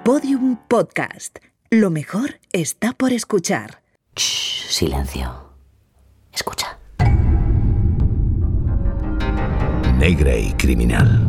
Podium Podcast. Lo mejor está por escuchar. Shh, silencio. Escucha. Negra y criminal.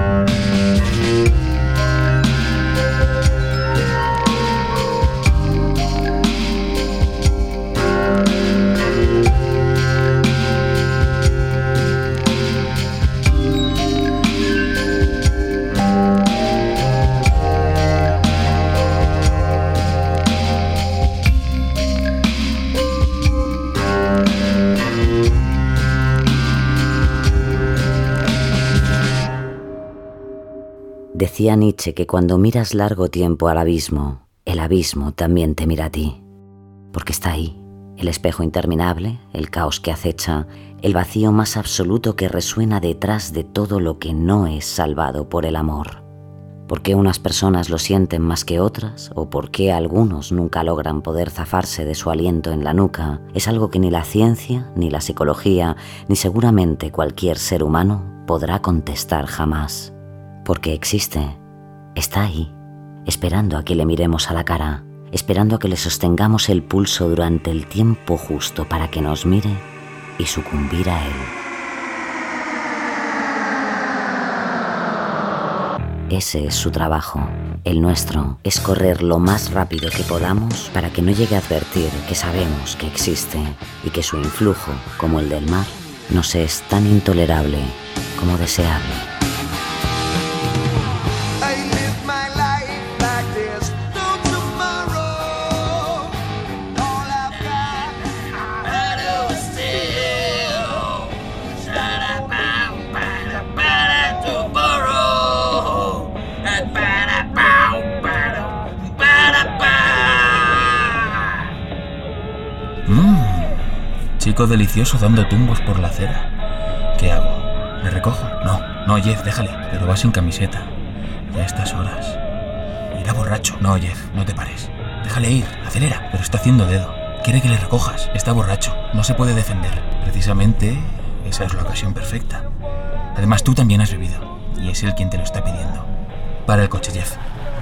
Decía Nietzsche que cuando miras largo tiempo al abismo, el abismo también te mira a ti. Porque está ahí, el espejo interminable, el caos que acecha, el vacío más absoluto que resuena detrás de todo lo que no es salvado por el amor. ¿Por qué unas personas lo sienten más que otras? ¿O por qué algunos nunca logran poder zafarse de su aliento en la nuca? Es algo que ni la ciencia, ni la psicología, ni seguramente cualquier ser humano podrá contestar jamás. Porque existe, está ahí, esperando a que le miremos a la cara, esperando a que le sostengamos el pulso durante el tiempo justo para que nos mire y sucumbir a él. Ese es su trabajo. El nuestro es correr lo más rápido que podamos para que no llegue a advertir que sabemos que existe y que su influjo, como el del mar, nos es tan intolerable como deseable. Chico delicioso dando tumbos por la acera. ¿Qué hago? ¿Le recojo? No, Jeff, déjale. Pero va sin camiseta. Ya a estas horas. Irá borracho. No, Jeff, no te pares. Déjale ir, acelera. Pero está haciendo dedo. Quiere que le recojas. Está borracho. No se puede defender. Precisamente, esa es la ocasión perfecta. Además, tú también has bebido. Y es él quien te lo está pidiendo. Para el coche, Jeff.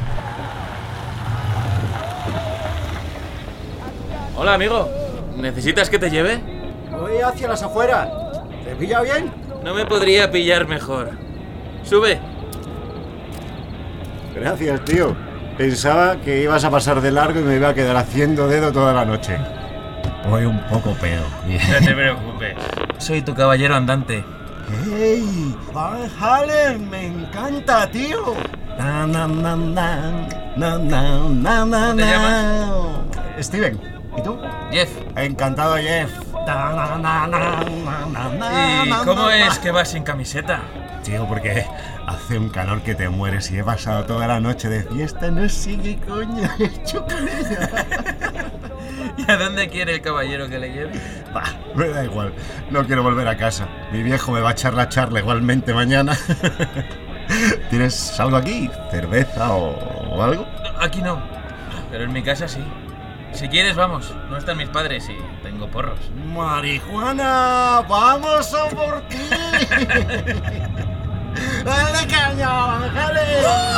Hola, amigo. ¿Necesitas que te lleve? Voy hacia las afueras. ¿Te pilla bien? No me podría pillar mejor. Sube. Gracias, tío. Pensaba que ibas a pasar de largo y me iba a quedar haciendo dedo toda la noche. Voy un poco pedo. No te preocupes. Soy tu caballero andante. ¡Hey! ¡Van Halen! ¡Me encanta, tío! ¿Cómo te llamas? Steven. ¿Y tú? Jeff. Encantado, Jeff. ¿Y cómo es que vas sin camiseta? Tío, porque hace un calor que te mueres y he pasado toda la noche de fiesta. No sé qué coño he hecho con ella. ¿Y a dónde quiere el caballero que le lleve? Bah, me da igual. No quiero volver a casa. Mi viejo me va a echar la charla igualmente mañana. ¿Tienes algo aquí? ¿Cerveza o algo? Aquí no, pero en mi casa sí. Si quieres, vamos. No están mis padres y tengo porros. ¡Marihuana! ¡Vamos a por ti! ¡Dale caña, dale!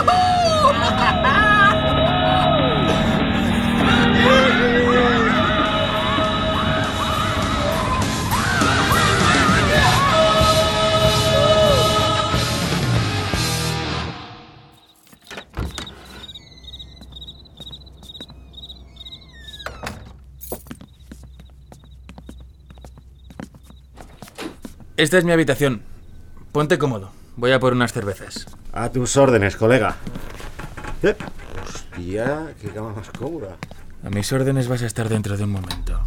Esta es mi habitación. Ponte cómodo. Voy a por unas cervezas. A tus órdenes, colega. Hostia, qué cama más cómoda. A mis órdenes vas a estar dentro de un momento.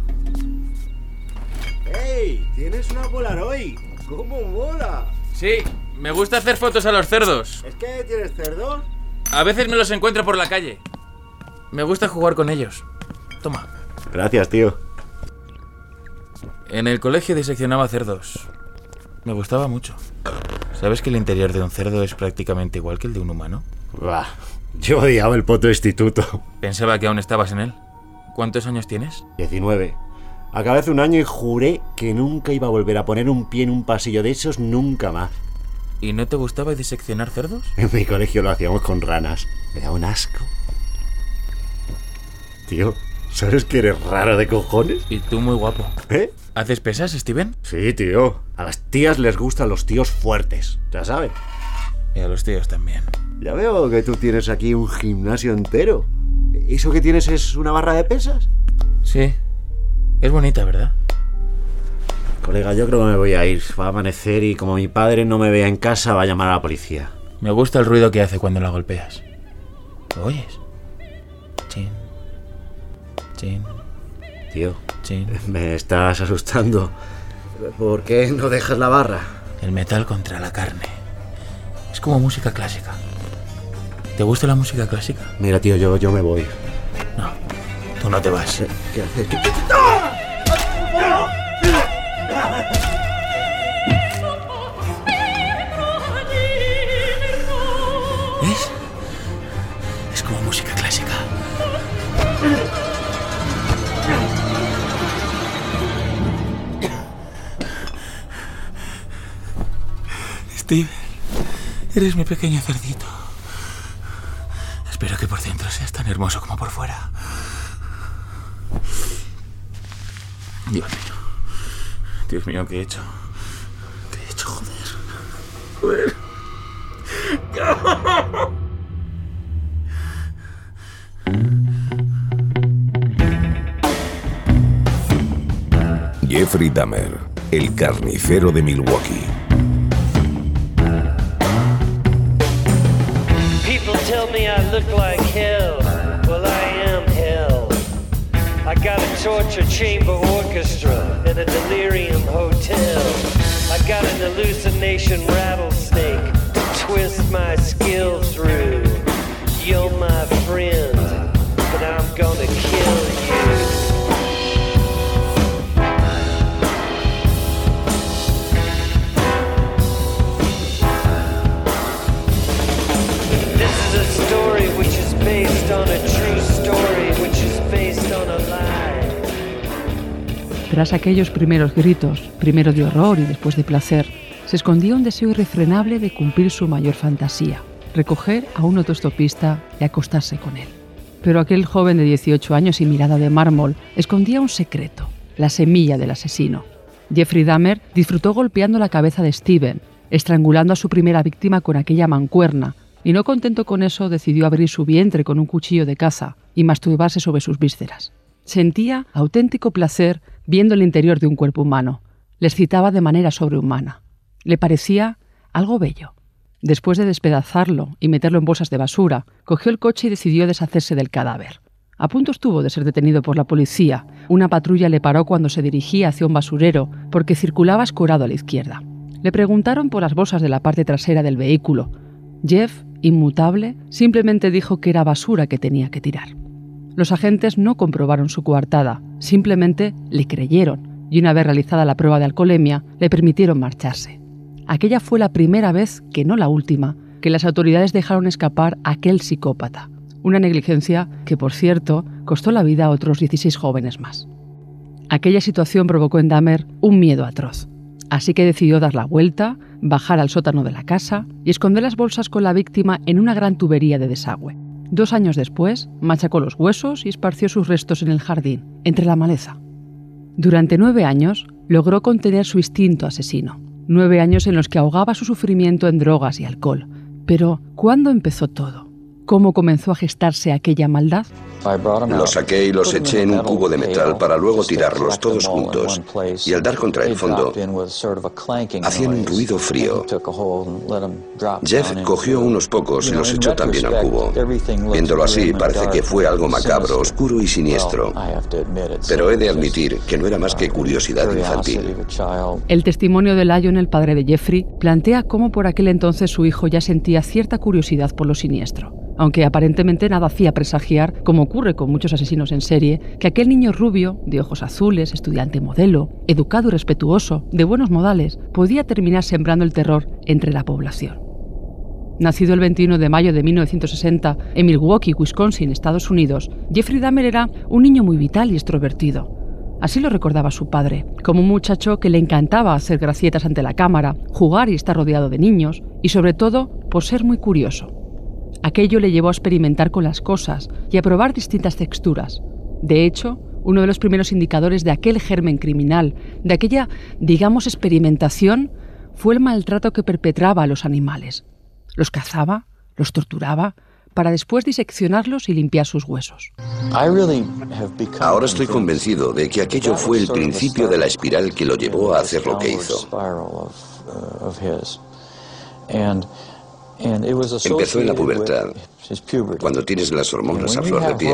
¡Ey! ¿Tienes una Polaroid? ¡Cómo mola! Sí, me gusta hacer fotos a los cerdos. ¿Es que tienes cerdos? A veces me los encuentro por la calle. Me gusta jugar con ellos. Toma. Gracias, tío. En el colegio diseccionaba cerdos. Me gustaba mucho. ¿Sabes que el interior de un cerdo es prácticamente igual que el de un humano? Bah, yo odiaba el puto instituto. Pensaba que aún estabas en él. ¿Cuántos años tienes? 19. Acabé hace un año y juré que nunca iba a volver a poner un pie en un pasillo de esos nunca más. ¿Y no te gustaba diseccionar cerdos? En mi colegio lo hacíamos con ranas. Me da un asco. Tío, ¿sabes que eres raro de cojones? Y tú muy guapo. ¿Eh? ¿Haces pesas, Steven? Sí, tío. A las tías les gustan los tíos fuertes, ya sabes. Y a los tíos también. Ya veo que tú tienes aquí un gimnasio entero. ¿Eso que tienes es una barra de pesas? Sí. Es bonita, ¿verdad? Colega, yo creo que me voy a ir. Va a amanecer y como mi padre no me vea en casa, va a llamar a la policía. Me gusta el ruido que hace cuando la golpeas. ¿Lo oyes? Chin. Chin. Tío, Chin. me estás asustando. ¿Por qué no dejas la barra? El metal contra la carne. Es como música clásica. ¿Te gusta la música clásica? Mira, tío, yo me voy. No, tú no te vas. ¿Qué haces? ¿Ves? Es como música clásica. Steve, eres mi pequeño cerdito. Espero que por dentro seas tan hermoso como por fuera. Dios mío, ¿qué he hecho? ¿Qué he hecho, joder? Jeffrey Dahmer, el carnicero de Milwaukee. People tell me I look like hell. Well, I am hell. I got a torture chamber orchestra and a delirium hotel. I got an hallucination rattlesnake to twist my skill through. You're my friend, but I'm gonna kill you. Tras aquellos primeros gritos, primero de horror y después de placer, se escondía un deseo irrefrenable de cumplir su mayor fantasía, recoger a un autoestopista y acostarse con él. Pero aquel joven de 18 años y mirada de mármol escondía un secreto, la semilla del asesino. Jeffrey Dahmer disfrutó golpeando la cabeza de Steven, estrangulando a su primera víctima con aquella mancuerna, y no contento con eso decidió abrir su vientre con un cuchillo de caza y masturbarse sobre sus vísceras. Sentía auténtico placer viendo el interior de un cuerpo humano. Le excitaba de manera sobrehumana. Le parecía algo bello. Después de despedazarlo y meterlo en bolsas de basura, cogió el coche y decidió deshacerse del cadáver. A punto estuvo de ser detenido por la policía. Una patrulla le paró cuando se dirigía hacia un basurero porque circulaba escorado a la izquierda. Le preguntaron por las bolsas de la parte trasera del vehículo. Jeff, inmutable, simplemente dijo que era basura que tenía que tirar. Los agentes no comprobaron su coartada, simplemente le creyeron y una vez realizada la prueba de alcoholemia, le permitieron marcharse. Aquella fue la primera vez, que no la última, que las autoridades dejaron escapar a aquel psicópata. Una negligencia que, por cierto, costó la vida a otros 16 jóvenes más. Aquella situación provocó en Dahmer un miedo atroz. Así que decidió dar la vuelta, bajar al sótano de la casa y esconder las bolsas con la víctima en una gran tubería de desagüe. 2 años después, machacó los huesos y esparció sus restos en el jardín, entre la maleza. Durante 9 años, logró contener su instinto asesino. 9 años en los que ahogaba su sufrimiento en drogas y alcohol. Pero, ¿cuándo empezó todo? ¿Cómo comenzó a gestarse aquella maldad? Los saqué y los eché en un cubo de metal para luego tirarlos todos juntos, y al dar contra el fondo, hacían un ruido frío. Jeff cogió unos pocos y los echó también al cubo. Viéndolo así, parece que fue algo macabro, oscuro y siniestro. Pero he de admitir que no era más que curiosidad infantil. El testimonio de Lyon, el padre de Jeffrey, plantea cómo por aquel entonces su hijo ya sentía cierta curiosidad por lo siniestro. Aunque aparentemente nada hacía presagiar, como ocurre con muchos asesinos en serie, que aquel niño rubio, de ojos azules, estudiante modelo, educado y respetuoso, de buenos modales, podía terminar sembrando el terror entre la población. Nacido el 21 de mayo de 1960 en Milwaukee, Wisconsin, Estados Unidos, Jeffrey Dahmer era un niño muy vital y extrovertido. Así lo recordaba su padre, como un muchacho que le encantaba hacer gracietas ante la cámara, jugar y estar rodeado de niños, y sobre todo por ser muy curioso. Aquello le llevó a experimentar con las cosas y a probar distintas texturas. De hecho, uno de los primeros indicadores de aquel germen criminal, de aquella, digamos, experimentación, fue el maltrato que perpetraba a los animales. Los cazaba, los torturaba, para después diseccionarlos y limpiar sus huesos. Ahora estoy convencido de que aquello fue el principio de la espiral que lo llevó a hacer lo que hizo. Empezó en la pubertad, cuando tienes las hormonas a flor de piel.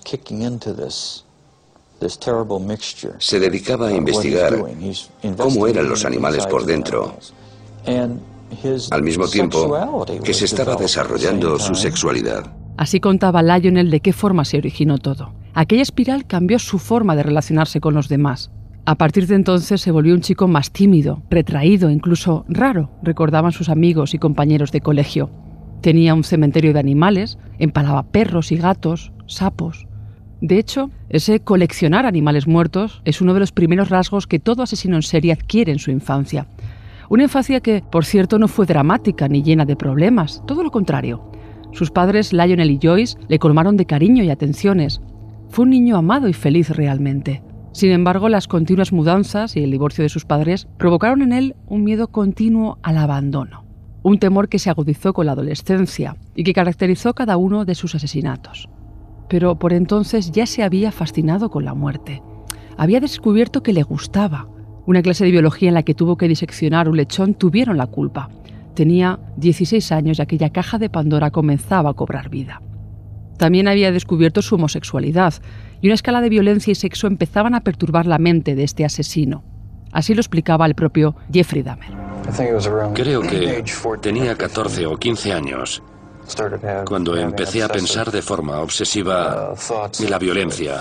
Se dedicaba a investigar cómo eran los animales por dentro, al mismo tiempo que se estaba desarrollando su sexualidad. Así contaba Lionel de qué forma se originó todo. Aquella espiral cambió su forma de relacionarse con los demás. A partir de entonces se volvió un chico más tímido, retraído, incluso raro, recordaban sus amigos y compañeros de colegio. Tenía un cementerio de animales, empalaba perros y gatos, sapos. De hecho, ese coleccionar animales muertos es uno de los primeros rasgos que todo asesino en serie adquiere en su infancia. Una infancia que, por cierto, no fue dramática ni llena de problemas, todo lo contrario. Sus padres, Lionel y Joyce, le colmaron de cariño y atenciones. Fue un niño amado y feliz realmente. Sin embargo, las continuas mudanzas y el divorcio de sus padres provocaron en él un miedo continuo al abandono. Un temor que se agudizó con la adolescencia y que caracterizó cada uno de sus asesinatos. Pero por entonces ya se había fascinado con la muerte. Había descubierto que le gustaba. Una clase de biología en la que tuvo que diseccionar un lechón tuvieron la culpa. Tenía 16 años y aquella caja de Pandora comenzaba a cobrar vida. También había descubierto su homosexualidad y una escala de violencia y sexo empezaban a perturbar la mente de este asesino. Así lo explicaba el propio Jeffrey Dahmer. Creo que tenía 14 o 15 años cuando empecé a pensar de forma obsesiva en la violencia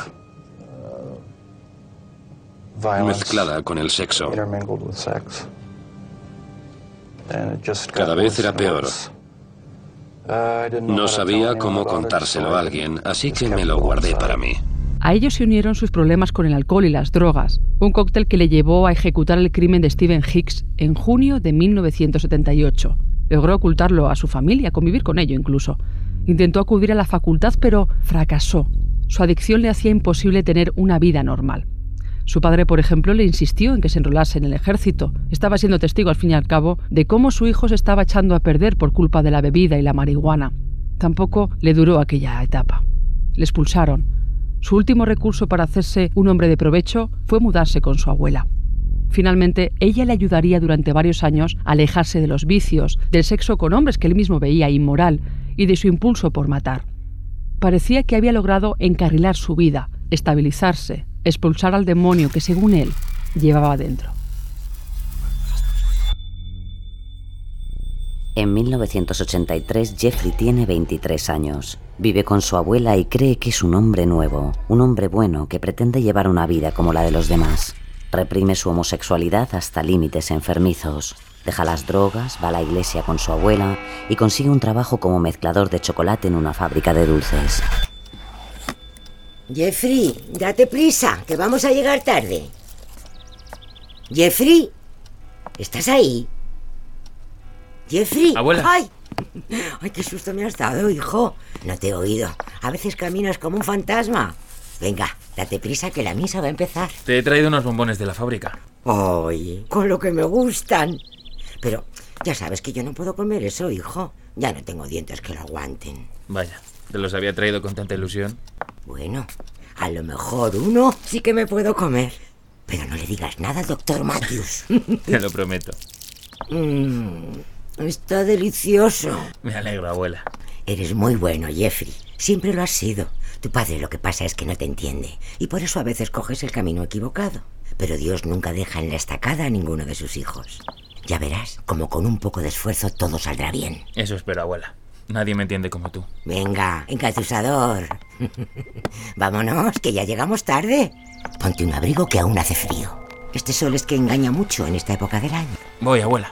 mezclada con el sexo. Cada vez era peor. No sabía cómo contárselo a alguien, así que me lo guardé para mí. A ello se unieron sus problemas con el alcohol y las drogas, un cóctel que le llevó a ejecutar el crimen de Stephen Hicks en junio de 1978. Logró ocultarlo a su familia, convivir con ello incluso. Intentó acudir a la facultad, pero fracasó. Su adicción le hacía imposible tener una vida normal. Su padre, por ejemplo, le insistió en que se enrolase en el ejército. Estaba siendo testigo, al fin y al cabo, de cómo su hijo se estaba echando a perder por culpa de la bebida y la marihuana. Tampoco le duró aquella etapa. Le expulsaron. Su último recurso para hacerse un hombre de provecho fue mudarse con su abuela. Finalmente, ella le ayudaría durante varios años a alejarse de los vicios, del sexo con hombres que él mismo veía inmoral y de su impulso por matar. Parecía que había logrado encarrilar su vida, estabilizarse, expulsar al demonio que, según él, llevaba dentro. En 1983, Jeffrey tiene 23 años. Vive con su abuela y cree que es un hombre nuevo, un hombre bueno que pretende llevar una vida como la de los demás. Reprime su homosexualidad hasta límites enfermizos. Deja las drogas, va a la iglesia con su abuela y consigue un trabajo como mezclador de chocolate en una fábrica de dulces. Jeffrey, date prisa, que vamos a llegar tarde. Jeffrey, ¿estás ahí? Jeffrey. Abuela. ¡Ay, qué susto me has dado, hijo! No te he oído. A veces caminas como un fantasma. Venga, date prisa que la misa va a empezar. Te he traído unos bombones de la fábrica. Oye, con lo que me gustan. Pero ya sabes que yo no puedo comer eso, hijo. Ya no tengo dientes que lo aguanten. Vaya, ¿te los había traído con tanta ilusión? Bueno, a lo mejor uno sí que me puedo comer. Pero no le digas nada al doctor Matthews. Te lo prometo. Está delicioso. Me alegro, abuela. Eres muy bueno, Jeffrey. Siempre lo has sido. Tu padre lo que pasa es que no te entiende. Y por eso a veces coges el camino equivocado. Pero Dios nunca deja en la estacada a ninguno de sus hijos. Ya verás, como con un poco de esfuerzo todo saldrá bien. Eso espero, abuela. Nadie me entiende como tú. Venga, encatusador. Vámonos, que ya llegamos tarde. Ponte un abrigo que aún hace frío. Este sol es que engaña mucho en esta época del año. Voy, abuela.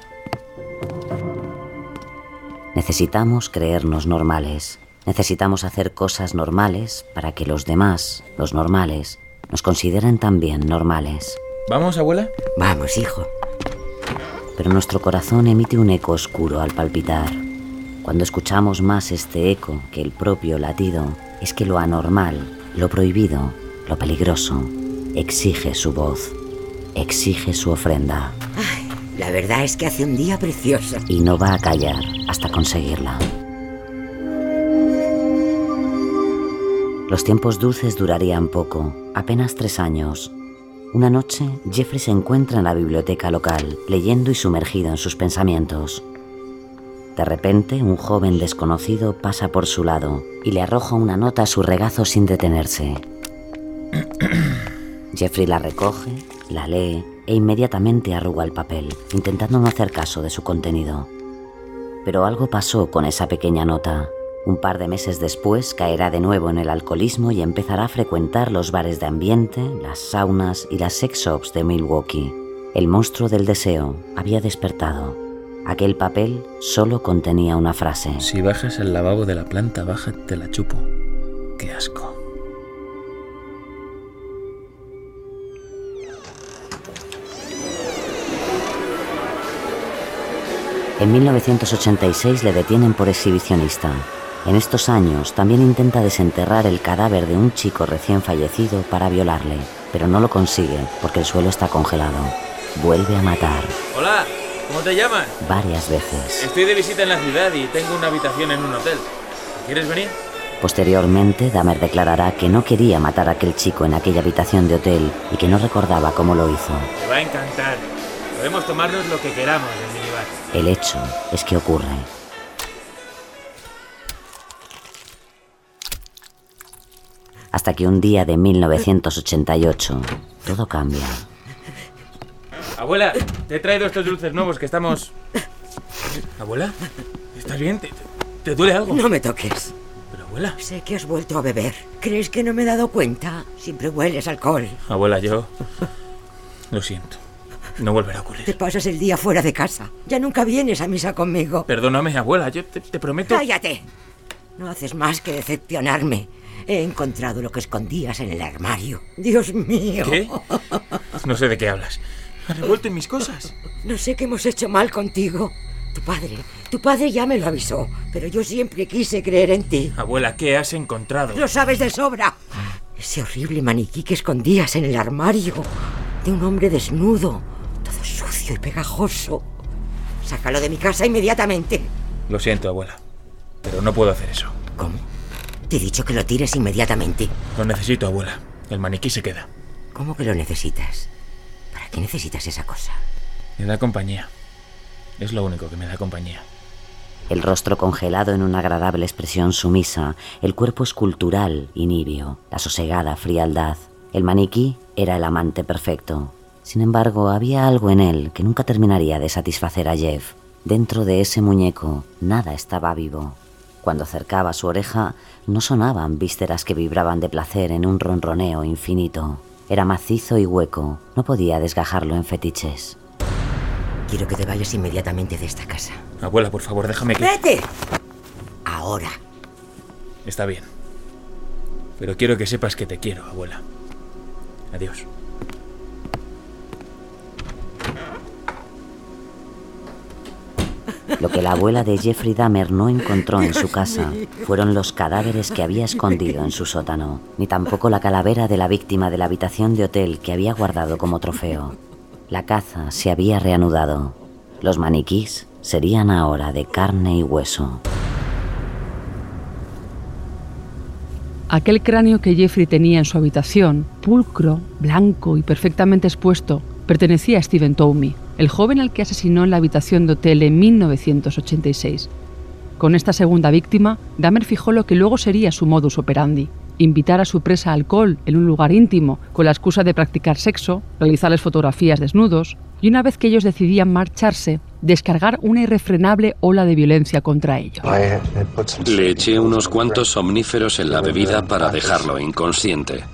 Necesitamos creernos normales. Necesitamos hacer cosas normales para que los demás, los normales, nos consideran también normales. ¿Vamos, abuela? Vamos, hijo. Pero nuestro corazón emite un eco oscuro al palpitar. Cuando escuchamos más este eco que el propio latido, es que lo anormal, lo prohibido, lo peligroso, exige su voz, exige su ofrenda. Ay, la verdad es que hace un día precioso. Y no va a callar hasta conseguirla. Los tiempos dulces durarían poco, apenas 3 años. Una noche, Jeffrey se encuentra en la biblioteca local, leyendo y sumergido en sus pensamientos. De repente, un joven desconocido pasa por su lado y le arroja una nota a su regazo sin detenerse. Jeffrey la recoge, la lee e inmediatamente arruga el papel, intentando no hacer caso de su contenido. Pero algo pasó con esa pequeña nota. Un par de meses después caerá de nuevo en el alcoholismo y empezará a frecuentar los bares de ambiente, las saunas y las sex shops de Milwaukee. El monstruo del deseo había despertado. Aquel papel solo contenía una frase. Si bajas el lavabo de la planta baja, te la chupo. ¡Qué asco! En 1986 le detienen por exhibicionista. En estos años también intenta desenterrar el cadáver de un chico recién fallecido para violarle, pero no lo consigue porque el suelo está congelado. Vuelve a matar. Hola, ¿cómo te llamas? Varias veces. Estoy de visita en la ciudad y tengo una habitación en un hotel. ¿Quieres venir? Posteriormente, Dahmer declarará que no quería matar a aquel chico en aquella habitación de hotel y que no recordaba cómo lo hizo. Te va a encantar. Podemos tomarnos lo que queramos en el minibar. El hecho es que ocurre. Hasta que un día de 1988, todo cambia. Abuela, te he traído estos dulces nuevos que estamos... ¿Abuela? ¿Estás bien? ¿Te duele algo? No me toques. Pero, abuela... Sé que has vuelto a beber. ¿Crees que no me he dado cuenta? Siempre hueles alcohol. Abuela, yo... Lo siento. No volverá a ocurrir. Te pasas el día fuera de casa. Ya nunca vienes a misa conmigo. Perdóname, abuela. Yo te prometo... ¡Cállate! No haces más que decepcionarme. He encontrado lo que escondías en el armario. ¡Dios mío! ¿Qué? No sé de qué hablas. ¿Has revuelto en mis cosas? No sé qué hemos hecho mal contigo. Tu padre ya me lo avisó, pero yo siempre quise creer en ti. Abuela, ¿qué has encontrado? Lo sabes de sobra. Ese horrible maniquí que escondías en el armario. De un hombre desnudo, todo sucio y pegajoso. Sácalo de mi casa inmediatamente. Lo siento, abuela, pero no puedo hacer eso. ¿Cómo? Te he dicho que lo tires inmediatamente. Lo necesito, abuela. El maniquí se queda. ¿Cómo que lo necesitas? ¿Para qué necesitas esa cosa? Me da compañía. Es lo único que me da compañía. El rostro congelado en una agradable expresión sumisa, el cuerpo escultural y nibio, la sosegada frialdad. El maniquí era el amante perfecto. Sin embargo, había algo en él que nunca terminaría de satisfacer a Jeff. Dentro de ese muñeco, nada estaba vivo. Cuando acercaba su oreja, no sonaban vísceras que vibraban de placer en un ronroneo infinito. Era macizo y hueco, no podía desgajarlo en fetiches. Quiero que te vayas inmediatamente de esta casa. Abuela, por favor, déjame que... ¡Vete! Ahora. Está bien. Pero quiero que sepas que te quiero, abuela. Adiós. Lo que la abuela de Jeffrey Dahmer no encontró en su casa fueron los cadáveres que había escondido en su sótano, ni tampoco la calavera de la víctima de la habitación de hotel que había guardado como trofeo. La caza se había reanudado. Los maniquís serían ahora de carne y hueso. Aquel cráneo que Jeffrey tenía en su habitación, pulcro, blanco y perfectamente expuesto, pertenecía a Stephen Toomey, el joven al que asesinó en la habitación de hotel en 1986. Con esta segunda víctima, Dahmer fijó lo que luego sería su modus operandi: invitar a su presa a alcohol en un lugar íntimo con la excusa de practicar sexo, realizarles fotografías desnudos y, una vez que ellos decidían marcharse, descargar una irrefrenable ola de violencia contra ellos. Le eché unos cuantos somníferos en la bebida para dejarlo inconsciente.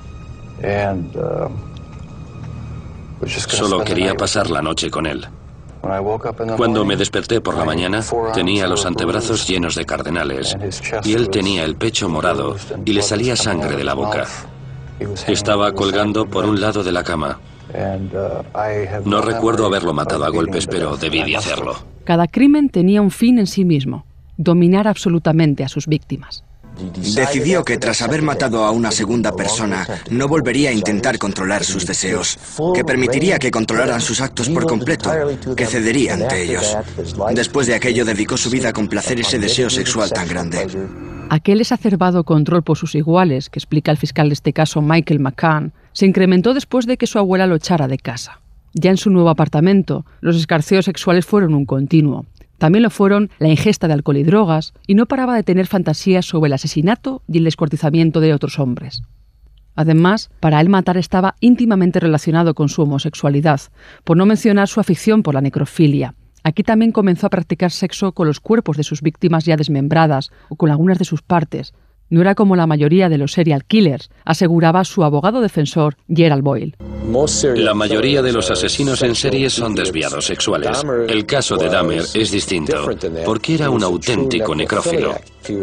Solo quería pasar la noche con él. Cuando me desperté por la mañana, tenía los antebrazos llenos de cardenales y él tenía el pecho morado y le salía sangre de la boca. Estaba colgando por un lado de la cama. No recuerdo haberlo matado a golpes, pero debí de hacerlo. Cada crimen tenía un fin en sí mismo: dominar absolutamente a sus víctimas. Decidió que tras haber matado a una segunda persona, no volvería a intentar controlar sus deseos, que permitiría que controlaran sus actos por completo, que cedería ante ellos. Después de aquello, dedicó su vida a complacer ese deseo sexual tan grande. Aquel exacerbado control por sus iguales, que explica el fiscal de este caso, Michael McCann, se incrementó después de que su abuela lo echara de casa. Ya en su nuevo apartamento, los escarceos sexuales fueron un continuo. También lo fueron la ingesta de alcohol y drogas, y no paraba de tener fantasías sobre el asesinato y el descuartizamiento de otros hombres. Además, para él matar estaba íntimamente relacionado con su homosexualidad, por no mencionar su afición por la necrofilia. Aquí también comenzó a practicar sexo con los cuerpos de sus víctimas ya desmembradas o con algunas de sus partes. No era como la mayoría de los serial killers, aseguraba su abogado defensor, Gerald Boyle. La mayoría de los asesinos en serie son desviados sexuales. El caso de Dahmer es distinto, porque era un auténtico necrófilo.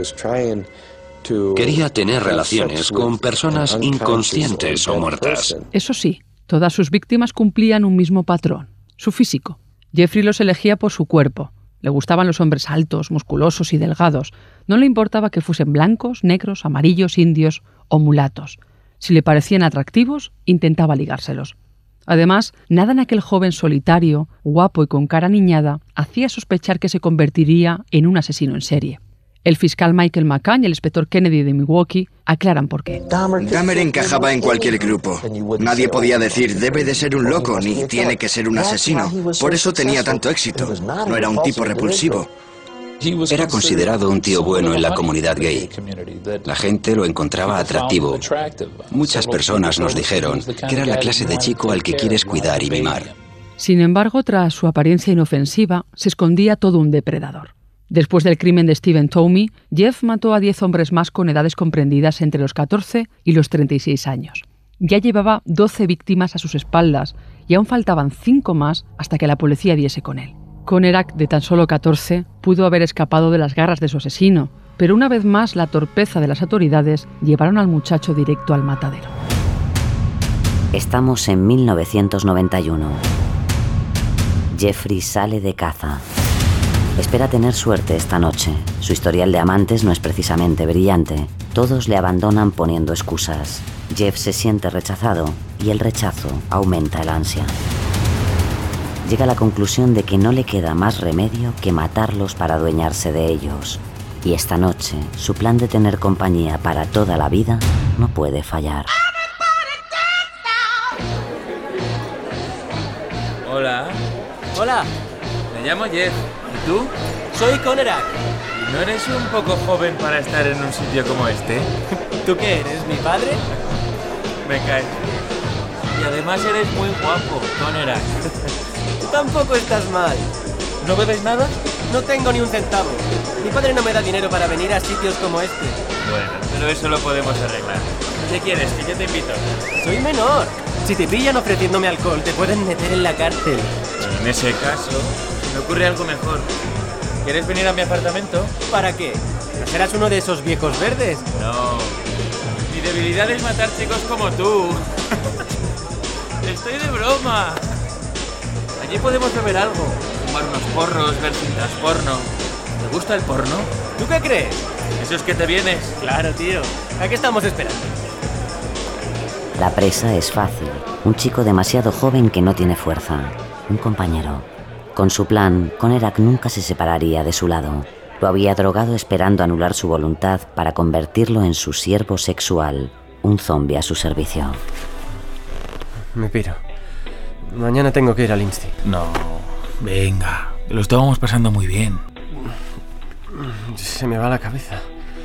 Quería tener relaciones con personas inconscientes o muertas. Eso sí, todas sus víctimas cumplían un mismo patrón: su físico. Jeffrey los elegía por su cuerpo. Le gustaban los hombres altos, musculosos y delgados. No le importaba que fuesen blancos, negros, amarillos, indios o mulatos. Si le parecían atractivos, intentaba ligárselos. Además, nada en aquel joven solitario, guapo y con cara niñada, hacía sospechar que se convertiría en un asesino en serie. El fiscal Michael McCann y el inspector Kennedy de Milwaukee aclaran por qué. Dahmer encajaba en cualquier grupo. Nadie podía decir debe de ser un loco ni tiene que ser un asesino. Por eso tenía tanto éxito. No era un tipo repulsivo. Era considerado un tío bueno en la comunidad gay. La gente lo encontraba atractivo. Muchas personas nos dijeron que era la clase de chico al que quieres cuidar y mimar. Sin embargo, tras su apariencia inofensiva, se escondía todo un depredador. Después del crimen de Stephen Toomey, Jeff mató a 10 hombres más con edades comprendidas entre los 14 y los 36 años. Ya llevaba 12 víctimas a sus espaldas y aún faltaban 5 más hasta que la policía diese con él. Conerak, de tan solo 14, pudo haber escapado de las garras de su asesino, pero una vez más la torpeza de las autoridades llevaron al muchacho directo al matadero. Estamos en 1991. Jeffrey sale de caza. Espera tener suerte esta noche. Su historial de amantes no es precisamente brillante. Todos le abandonan poniendo excusas. Jeff se siente rechazado y el rechazo aumenta el ansia. Llega a la conclusión de que no le queda más remedio que matarlos para adueñarse de ellos. Y esta noche, su plan de tener compañía para toda la vida no puede fallar. Hola. Hola. Me llamo Jeff. ¿Y tú? Soy Conerak. ¿No eres un poco joven para estar en un sitio como este? ¿Tú qué eres, mi padre? Me caes. Y además eres muy guapo, Conerak. Tampoco estás mal. ¿No bebes nada? No tengo ni un centavo. Mi padre no me da dinero para venir a sitios como este. Bueno, pero eso lo podemos arreglar. ¿Qué quieres? Que yo te invito. Soy menor. Si te pillan ofreciéndome alcohol, te pueden meter en la cárcel. En ese caso, se me ocurre algo mejor. ¿Quieres venir a mi apartamento? ¿Para qué? ¿No serás uno de esos viejos verdes? No. Mi debilidad es matar chicos como tú. Estoy de broma. Allí podemos beber algo, fumar unos porros, ver cintas porno. ¿Te gusta el porno? ¿Tú qué crees? Eso es que te vienes. Claro, tío. ¿A qué estamos esperando? La presa es fácil. Un chico demasiado joven que no tiene fuerza. Un compañero. Con su plan, Conerak nunca se separaría de su lado. Lo había drogado esperando anular su voluntad para convertirlo en su siervo sexual, un zombi a su servicio. Me piro. Mañana tengo que ir al Insti. No, venga. Lo estábamos pasando muy bien. Se me va la cabeza.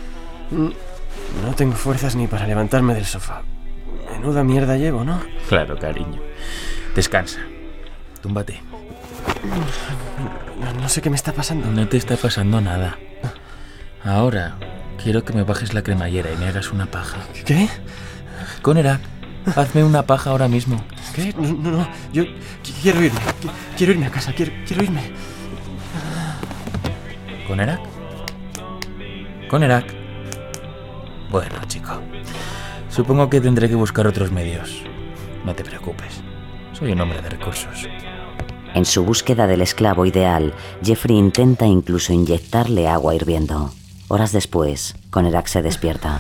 No tengo fuerzas ni para levantarme del sofá. Menuda mierda llevo, ¿no? Claro, cariño. Descansa. Túmbate. No sé qué me está pasando. No te está pasando nada. Ahora, quiero que me bajes la cremallera y me hagas una paja. ¿Qué? Conerak, hazme una paja ahora mismo. ¿Qué? No. Yo quiero irme. Quiero irme a casa. Quiero irme. ¿Conerak? ¿Conerak? Bueno, chico. Supongo que tendré que buscar otros medios. No te preocupes. Soy un hombre de recursos. En su búsqueda del esclavo ideal, Jeffrey intenta incluso inyectarle agua hirviendo. Horas después, Conerak se despierta.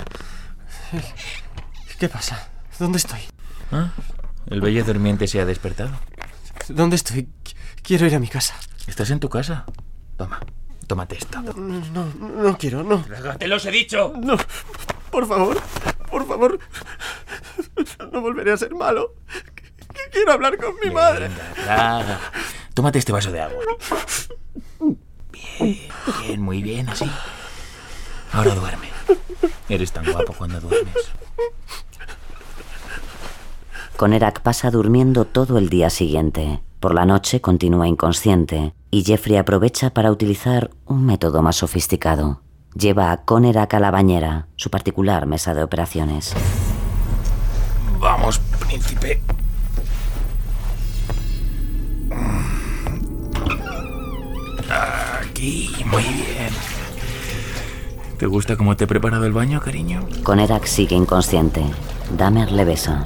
¿Qué pasa? ¿Dónde estoy? ¿Ah? ¿El bello durmiente se ha despertado? ¿Dónde estoy? Quiero ir a mi casa. ¿Estás en tu casa? Tómate esto. No quiero, no. ¡Te los he dicho! No, por favor. No volveré a ser malo. Quiero hablar con mi madre. Venga. Tómate este vaso de agua. Bien, muy bien, así. Ahora duerme. Eres tan guapo cuando duermes. Conerak pasa durmiendo todo el día siguiente. Por la noche continúa inconsciente y Jeffrey aprovecha para utilizar un método más sofisticado. Lleva a Conerak a la bañera, su particular mesa de operaciones. Vamos, príncipe. Aquí, muy bien. ¿Te gusta cómo te he preparado el baño, cariño? Conerak sigue inconsciente. Dahmer le besa.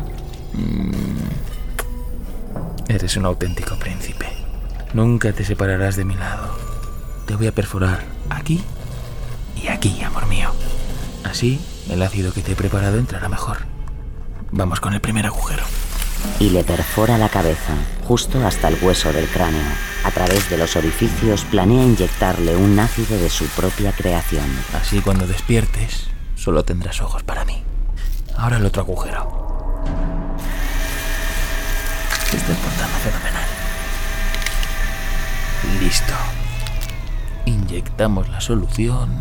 Eres un auténtico príncipe. Nunca te separarás de mi lado. Te voy a perforar aquí y aquí, amor mío. Así, el ácido que te he preparado entrará mejor. Vamos con el primer agujero. Y le perfora la cabeza, justo hasta el hueso del cráneo. A través de los orificios planea inyectarle un ácido de su propia creación. Así cuando despiertes, solo tendrás ojos para mí. Ahora el otro agujero. Te estás portando fenomenal. Listo. Inyectamos la solución.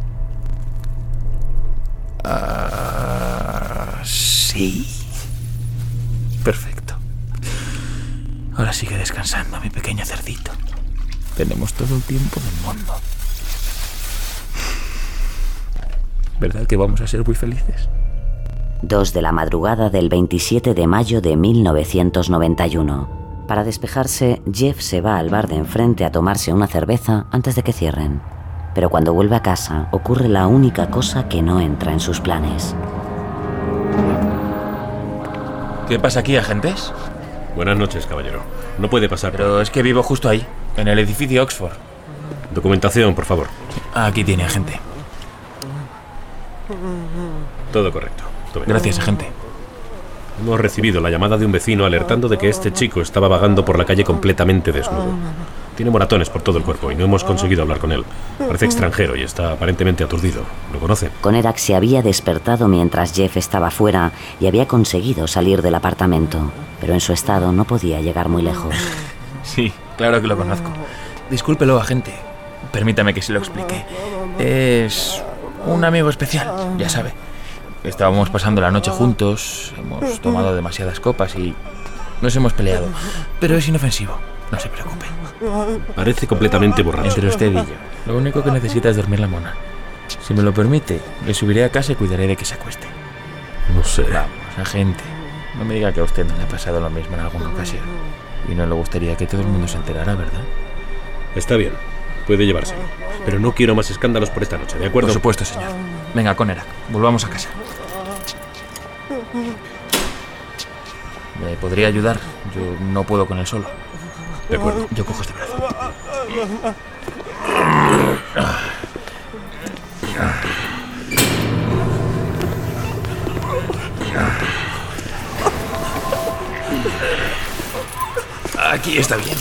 Sí. Perfecto. Ahora sigue descansando, mi pequeño cerdito. Tenemos todo el tiempo del mundo. ¿Verdad que vamos a ser muy felices? 2 de la madrugada del 27 de mayo de 1991. Para despejarse, Jeff se va al bar de enfrente a tomarse una cerveza antes de que cierren. Pero cuando vuelve a casa, ocurre la única cosa que no entra en sus planes. ¿Qué pasa aquí, agentes? Buenas noches, caballero. No puede pasar. Pero es que vivo justo ahí, en el edificio Oxford. Documentación, por favor. Aquí tiene, agente. Todo correcto. Gracias, agente. Hemos recibido la llamada de un vecino alertando de que este chico estaba vagando por la calle completamente desnudo. Tiene moratones por todo el cuerpo y no hemos conseguido hablar con él. Parece extranjero y está aparentemente aturdido. ¿Lo conocen? Conerak se había despertado mientras Jeff estaba fuera y había conseguido salir del apartamento. Pero en su estado no podía llegar muy lejos. Sí, claro que lo conozco. Discúlpelo, agente. Permítame que se lo explique. Es un amigo especial, ya sabe. Estábamos pasando la noche juntos, hemos tomado demasiadas copas y nos hemos peleado. Pero es inofensivo, no se preocupe. Parece completamente borracho. Entre usted y yo, lo único que necesita es dormir la mona. Si me lo permite, le subiré a casa y cuidaré de que se acueste. No sé. Vamos, agente, no me diga que a usted no le ha pasado lo mismo en alguna ocasión. Y no le gustaría que todo el mundo se enterara, ¿verdad? Está bien, puede llevárselo. Pero no quiero más escándalos por esta noche, ¿de acuerdo? Por supuesto, señor. Venga, Conerak, volvamos a casa. ¿Me podría ayudar? Yo no puedo con él solo. De acuerdo. Yo cojo este brazo. Aquí está bien.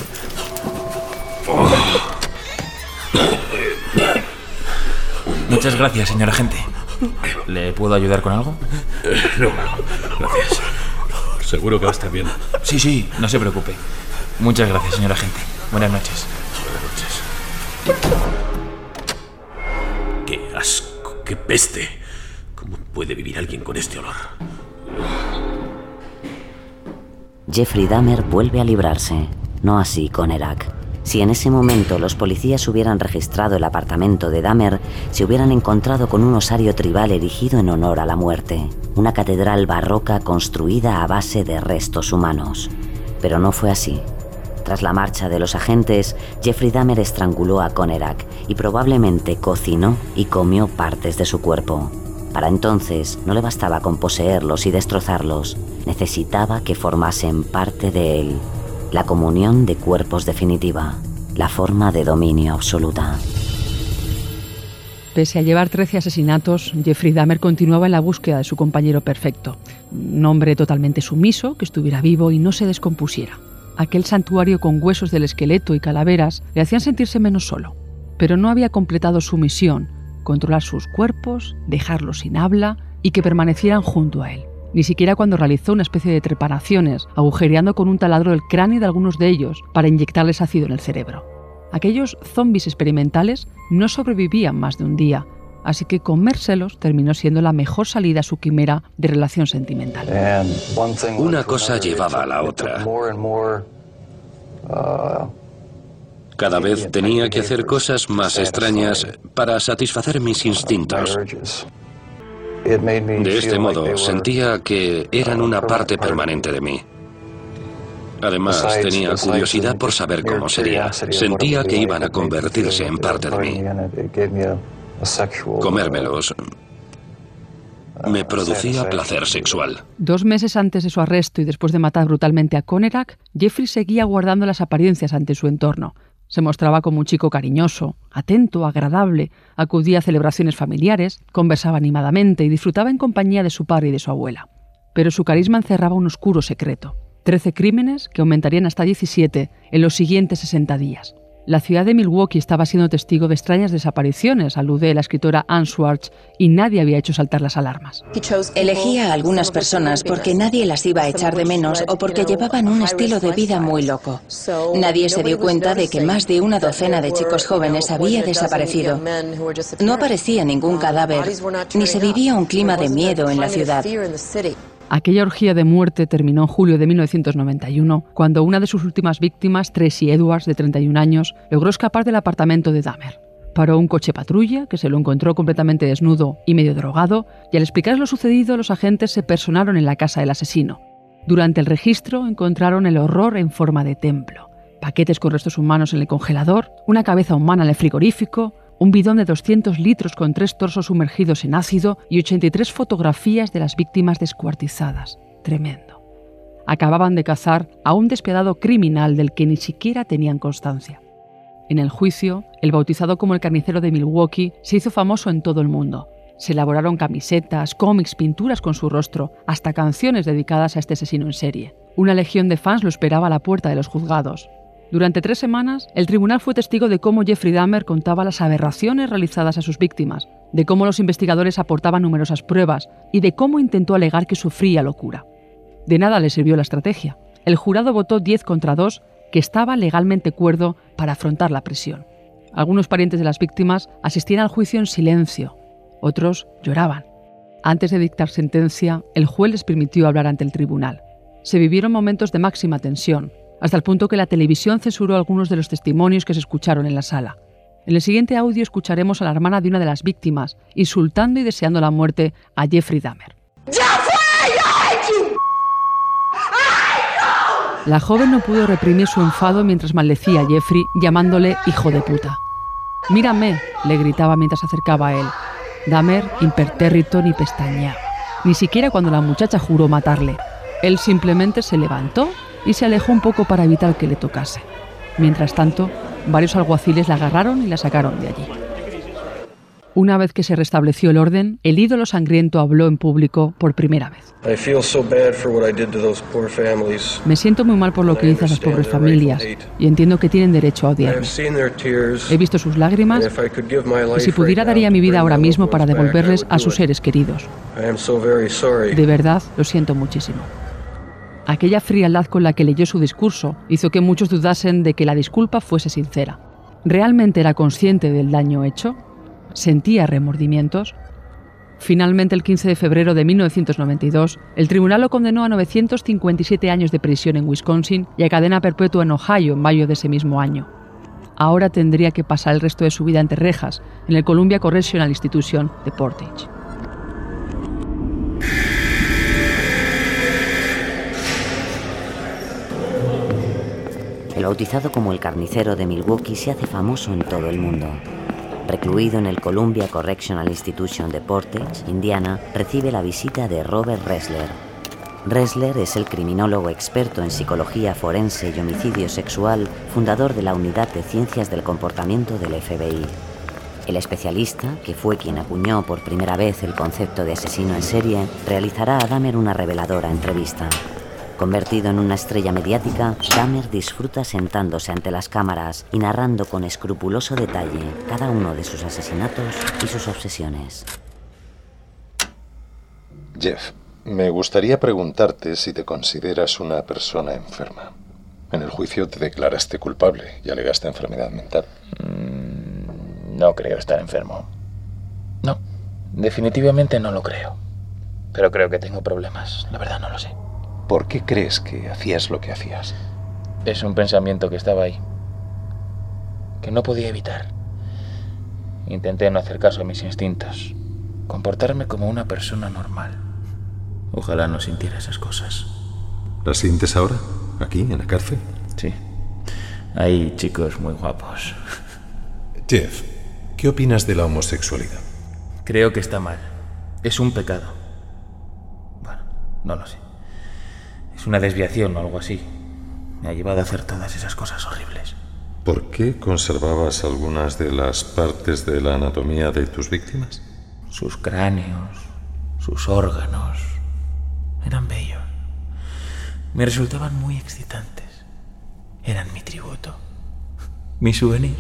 Muchas gracias, señor agente. ¿Le puedo ayudar con algo? No, gracias. Seguro que va a estar bien. Sí, no se preocupe. Muchas gracias, señor agente. Buenas noches. Buenas noches. ¡Qué asco! ¡Qué peste! ¿Cómo puede vivir alguien con este olor? Jeffrey Dahmer vuelve a librarse. No así Conerak. Si en ese momento los policías hubieran registrado el apartamento de Dahmer, se hubieran encontrado con un osario tribal erigido en honor a la muerte, una catedral barroca construida a base de restos humanos. Pero no fue así. Tras la marcha de los agentes, Jeffrey Dahmer estranguló a Conerak y probablemente cocinó y comió partes de su cuerpo. Para entonces no le bastaba con poseerlos y destrozarlos, necesitaba que formasen parte de él. La comunión de cuerpos definitiva, la forma de dominio absoluta. Pese a llevar 13 asesinatos, Jeffrey Dahmer continuaba en la búsqueda de su compañero perfecto. Un hombre totalmente sumiso, que estuviera vivo y no se descompusiera. Aquel santuario con huesos del esqueleto y calaveras le hacían sentirse menos solo. Pero no había completado su misión: controlar sus cuerpos, dejarlos sin habla y que permanecieran junto a él. Ni siquiera cuando realizó una especie de trepanaciones, agujereando con un taladro el cráneo de algunos de ellos para inyectarles ácido en el cerebro. Aquellos zombies experimentales no sobrevivían más de un día, así que comérselos terminó siendo la mejor salida a su quimera de relación sentimental. Una cosa llevaba a la otra. Cada vez tenía que hacer cosas más extrañas para satisfacer mis instintos. De este modo, sentía que eran una parte permanente de mí. Además, tenía curiosidad por saber cómo sería. Sentía que iban a convertirse en parte de mí. Comérmelos me producía placer sexual. 2 meses antes de su arresto y después de matar brutalmente a Conerak, Jeffrey seguía guardando las apariencias ante su entorno. Se mostraba como un chico cariñoso, atento, agradable, acudía a celebraciones familiares, conversaba animadamente y disfrutaba en compañía de su padre y de su abuela. Pero su carisma encerraba un oscuro secreto: 13 crímenes que aumentarían hasta 17 en los siguientes 60 días. La ciudad de Milwaukee estaba siendo testigo de extrañas desapariciones, alude la escritora Anne Swartz, y nadie había hecho saltar las alarmas. Elegía a algunas personas porque nadie las iba a echar de menos o porque llevaban un estilo de vida muy loco. Nadie se dio cuenta de que más de una docena de chicos jóvenes había desaparecido. No aparecía ningún cadáver, ni se vivía un clima de miedo en la ciudad. Aquella orgía de muerte terminó en julio de 1991, cuando una de sus últimas víctimas, Tracy Edwards, de 31 años, logró escapar del apartamento de Dahmer. Paró un coche patrulla, que se lo encontró completamente desnudo y medio drogado, y al explicar lo sucedido, los agentes se personaron en la casa del asesino. Durante el registro encontraron el horror en forma de templo: paquetes con restos humanos en el congelador, una cabeza humana en el frigorífico, un bidón de 200 litros con 3 torsos sumergidos en ácido y 83 fotografías de las víctimas descuartizadas. Tremendo. Acababan de cazar a un despiadado criminal del que ni siquiera tenían constancia. En el juicio, el bautizado como el carnicero de Milwaukee se hizo famoso en todo el mundo. Se elaboraron camisetas, cómics, pinturas con su rostro, hasta canciones dedicadas a este asesino en serie. Una legión de fans lo esperaba a la puerta de los juzgados. Durante 3 semanas, el tribunal fue testigo de cómo Jeffrey Dahmer contaba las aberraciones realizadas a sus víctimas, de cómo los investigadores aportaban numerosas pruebas y de cómo intentó alegar que sufría locura. De nada le sirvió la estrategia. El jurado votó 10 contra 2, que estaba legalmente cuerdo para afrontar la prisión. Algunos parientes de las víctimas asistían al juicio en silencio, otros lloraban. Antes de dictar sentencia, el juez les permitió hablar ante el tribunal. Se vivieron momentos de máxima tensión, hasta el punto que la televisión censuró algunos de los testimonios que se escucharon en la sala. En el siguiente audio escucharemos a la hermana de una de las víctimas insultando y deseando la muerte a Jeffrey Dahmer. La joven no pudo reprimir su enfado mientras maldecía a Jeffrey llamándole hijo de puta. «Mírame», le gritaba mientras se acercaba a él. Dahmer, impertérrito, ni pestañeaba, ni siquiera cuando la muchacha juró matarle. Él simplemente se levantó y se alejó un poco para evitar que le tocase. Mientras tanto, varios alguaciles la agarraron y la sacaron de allí. Una vez que se restableció el orden, el ídolo sangriento habló en público por primera vez. Me siento muy mal por lo que hice a esas pobres familias y entiendo que tienen derecho a odiarme. He visto sus lágrimas y si pudiera daría mi vida ahora mismo para devolverles a sus seres queridos. De verdad, lo siento muchísimo. Aquella frialdad con la que leyó su discurso hizo que muchos dudasen de que la disculpa fuese sincera. ¿Realmente era consciente del daño hecho? ¿Sentía remordimientos? Finalmente, el 15 de febrero de 1992, el tribunal lo condenó a 957 años de prisión en Wisconsin y a cadena perpetua en Ohio en mayo de ese mismo año. Ahora tendría que pasar el resto de su vida entre rejas en el Columbia Correctional Institution de Portage. El bautizado como el carnicero de Milwaukee se hace famoso en todo el mundo. recluido en el Columbia Correctional Institution de Portage, Indiana, recibe la visita de Robert Ressler. Ressler es el criminólogo experto en psicología forense y homicidio sexual, fundador de la Unidad de Ciencias del Comportamiento del FBI. El especialista, que fue quien acuñó por primera vez el concepto de asesino en serie, realizará a Dahmer una reveladora entrevista. Convertido en una estrella mediática, Dahmer disfruta sentándose ante las cámaras y narrando con escrupuloso detalle cada uno de sus asesinatos y sus obsesiones. Jeff, me gustaría preguntarte si te consideras una persona enferma. En el juicio te declaraste culpable y alegaste enfermedad mental. No creo estar enfermo. No, definitivamente no lo creo. Pero creo que tengo problemas, la verdad no lo sé. ¿Por qué crees que hacías lo que hacías? Es un pensamiento que estaba ahí, que no podía evitar. Intenté no hacer caso a mis instintos, comportarme como una persona normal. Ojalá no sintiera esas cosas. ¿Las sientes ahora? ¿Aquí, en la cárcel? Sí. Hay chicos muy guapos. Jeff, ¿qué opinas de la homosexualidad? Creo que está mal. Es un pecado. Bueno, no lo sé. Es una desviación o algo así. Me ha llevado a hacer todas esas cosas horribles. ¿Por qué conservabas algunas de las partes de la anatomía de tus víctimas? Sus cráneos, sus órganos, eran bellos. Me resultaban muy excitantes. Eran mi tributo, mi souvenir.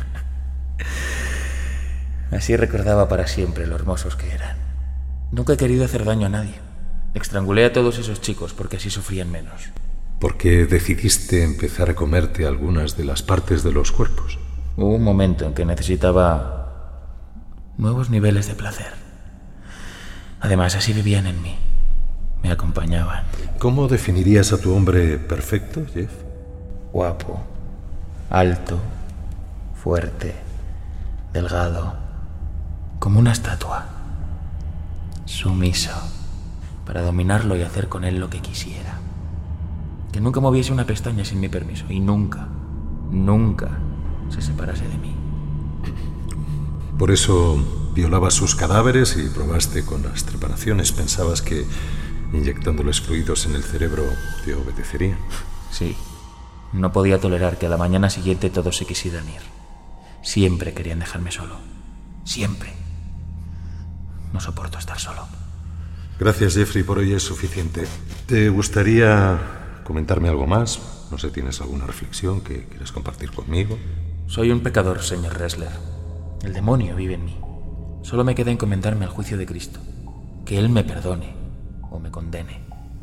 Así recordaba para siempre lo hermosos que eran. Nunca he querido hacer daño a nadie. Estrangulé a todos esos chicos porque así sufrían menos. ¿Por qué decidiste empezar a comerte algunas de las partes de los cuerpos? Hubo un momento en que necesitaba nuevos niveles de placer. Además, así vivían en mí. Me acompañaban. ¿Cómo definirías a tu hombre perfecto, Jeff? Guapo, alto, fuerte, delgado, como una estatua. Sumiso, para dominarlo y hacer con él lo que quisiera. Que nunca moviese una pestaña sin mi permiso y nunca se separase de mí. Por eso violabas sus cadáveres y probaste con las trepanaciones. Pensabas que inyectándoles fluidos en el cerebro te obedecerían. Sí. No podía tolerar que a la mañana siguiente todos se quisieran ir. Siempre querían dejarme solo. Siempre. No soporto estar solo. Gracias, Jeffrey, por hoy es suficiente. ¿Te gustaría comentarme algo más? No sé, ¿tienes alguna reflexión que quieres compartir conmigo? Soy un pecador, señor Ressler. El demonio vive en mí. Solo me queda encomendarme al juicio de Cristo. Que Él me perdone o me condene.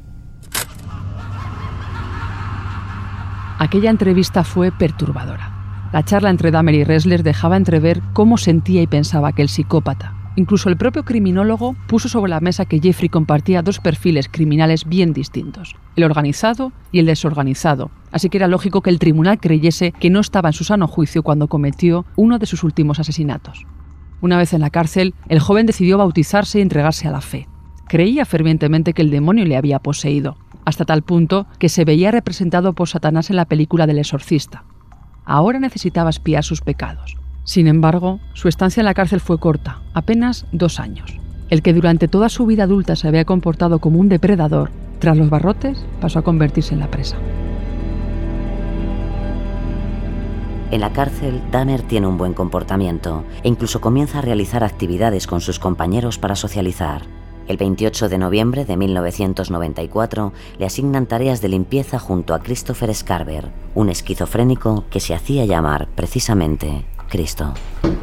Aquella entrevista fue perturbadora. La charla entre Dahmer y Ressler dejaba entrever cómo sentía y pensaba aquel psicópata. Incluso el propio criminólogo puso sobre la mesa que Jeffrey compartía dos perfiles criminales bien distintos, el organizado y el desorganizado, así que era lógico que el tribunal creyese que no estaba en su sano juicio cuando cometió uno de sus últimos asesinatos. Una vez en la cárcel, el joven decidió bautizarse y entregarse a la fe. Creía fervientemente que el demonio le había poseído, hasta tal punto que se veía representado por Satanás en la película del exorcista. Ahora necesitaba expiar sus pecados. Sin embargo, su estancia en la cárcel fue corta, apenas 2 años. El que durante toda su vida adulta se había comportado como un depredador, tras los barrotes pasó a convertirse en la presa. En la cárcel, Dahmer tiene un buen comportamiento e incluso comienza a realizar actividades con sus compañeros para socializar. El 28 de noviembre de 1994 le asignan tareas de limpieza junto a Christopher Scarver, un esquizofrénico que se hacía llamar precisamente Cristo.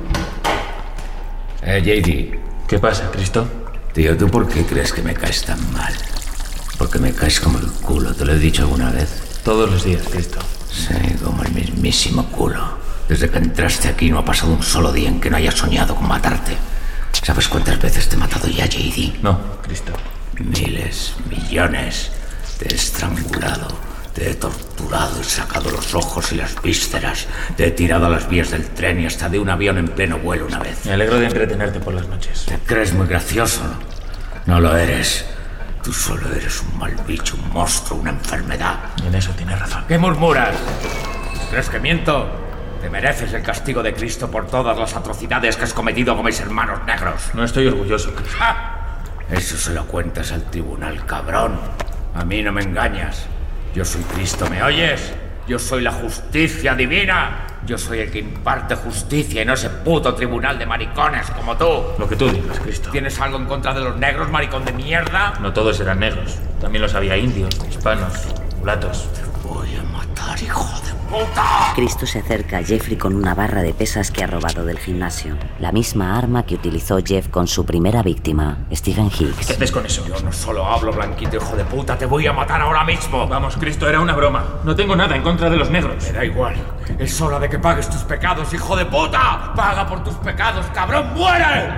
JD. ¿Qué pasa, Cristo? Tío, ¿tú por qué crees que me caes tan mal? Porque me caes como el culo, ¿te lo he dicho alguna vez? Todos los días, Cristo. Sí, como el mismísimo culo. Desde que entraste aquí no ha pasado un solo día en que no haya soñado con matarte. ¿Sabes cuántas veces te he matado ya, JD? No, Cristo. Miles, millones. Te he estrangulado, te he torturado, he sacado los ojos y las vísceras. Te he tirado a las vías del tren y hasta de un avión en pleno vuelo una vez. Me alegro de entretenerte por las noches. ¿Te crees muy gracioso? No lo eres. Tú solo eres un mal bicho, un monstruo, una enfermedad. Y en eso tienes razón. ¿Qué murmuras? ¿Crees que miento? Te mereces el castigo de Cristo por todas las atrocidades que has cometido con mis hermanos negros. No estoy orgulloso, Cristo. Eso se lo cuentas al tribunal, cabrón. A mí no me engañas. Yo soy Cristo, ¿me oyes? Yo soy la justicia divina. Yo soy el que imparte justicia y no ese puto tribunal de maricones como tú. Lo que tú digas, Cristo. ¿Tienes algo en contra de los negros, maricón de mierda? No todos eran negros. También los había indios, hispanos, mulatos. Te voy a matar, hijo de puta. Cristo se acerca a Jeffrey con una barra de pesas que ha robado del gimnasio. La misma arma que utilizó Jeff con su primera víctima, Stephen Hicks. ¿Qué haces con eso? Yo no solo hablo, blanquito, hijo de puta. Te voy a matar ahora mismo. Vamos, Cristo, era una broma. No tengo nada en contra de los negros. Me da igual. Es hora de que pagues tus pecados, hijo de puta. Paga por tus pecados, cabrón. ¡Muere!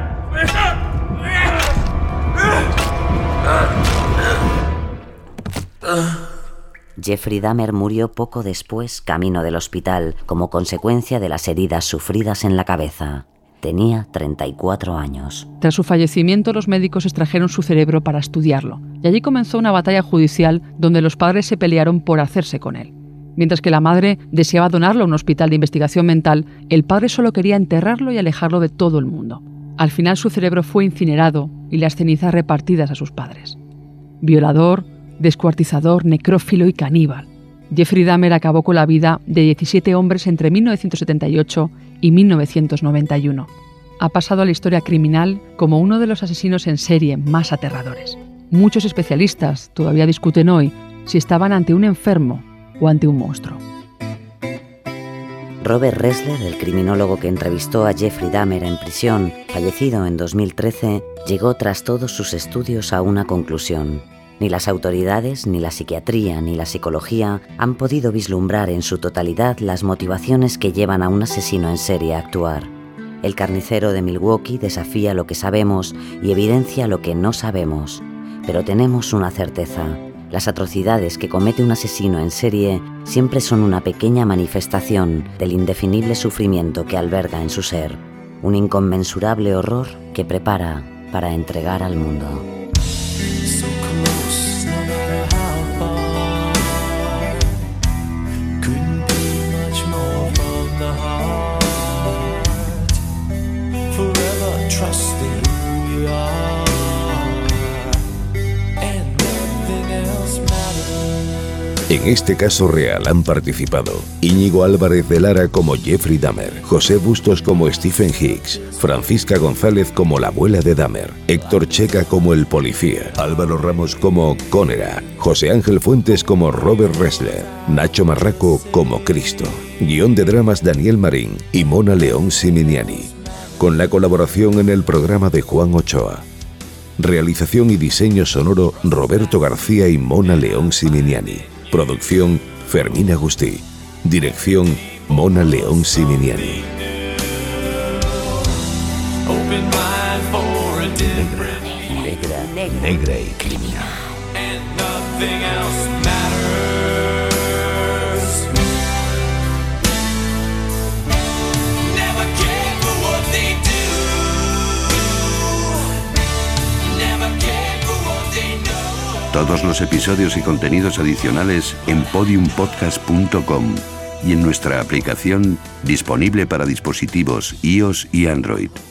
Jeffrey Dahmer murió poco después, camino del hospital, como consecuencia de las heridas sufridas en la cabeza. Tenía 34 años. Tras su fallecimiento, los médicos extrajeron su cerebro para estudiarlo, y allí comenzó una batalla judicial donde los padres se pelearon por hacerse con él. Mientras que la madre deseaba donarlo a un hospital de investigación mental, el padre solo quería enterrarlo y alejarlo de todo el mundo. Al final su cerebro fue incinerado y las cenizas repartidas a sus padres. Violador, descuartizador, necrófilo y caníbal. Jeffrey Dahmer acabó con la vida de 17 hombres entre 1978 y 1991. Ha pasado a la historia criminal como uno de los asesinos en serie más aterradores. Muchos especialistas todavía discuten hoy si estaban ante un enfermo o ante un monstruo. Robert Ressler, el criminólogo que entrevistó a Jeffrey Dahmer en prisión, fallecido en 2013, llegó tras todos sus estudios a una conclusión. Ni las autoridades, ni la psiquiatría, ni la psicología han podido vislumbrar en su totalidad las motivaciones que llevan a un asesino en serie a actuar. El carnicero de Milwaukee desafía lo que sabemos y evidencia lo que no sabemos. Pero tenemos una certeza: las atrocidades que comete un asesino en serie siempre son una pequeña manifestación del indefinible sufrimiento que alberga en su ser, un inconmensurable horror que prepara para entregar al mundo. En este caso real han participado Íñigo Álvarez de Lara como Jeffrey Dahmer, José Bustos como Stephen Hicks, Francisca González como la abuela de Dahmer, Héctor Checa como el policía, Álvaro Ramos como Conera, José Ángel Fuentes como Robert Ressler, Nacho Marraco como Cristo. Guión de dramas Daniel Marín y Mona León Siminiani, con la colaboración en el programa de Juan Ochoa. Realización y diseño sonoro Roberto García y Mona León Siminiani. Producción Fermín Agustí. Dirección Mona León Siminiani. Negra y criminal. Todos los episodios y contenidos adicionales en podiumpodcast.com y en nuestra aplicación disponible para dispositivos iOS y Android.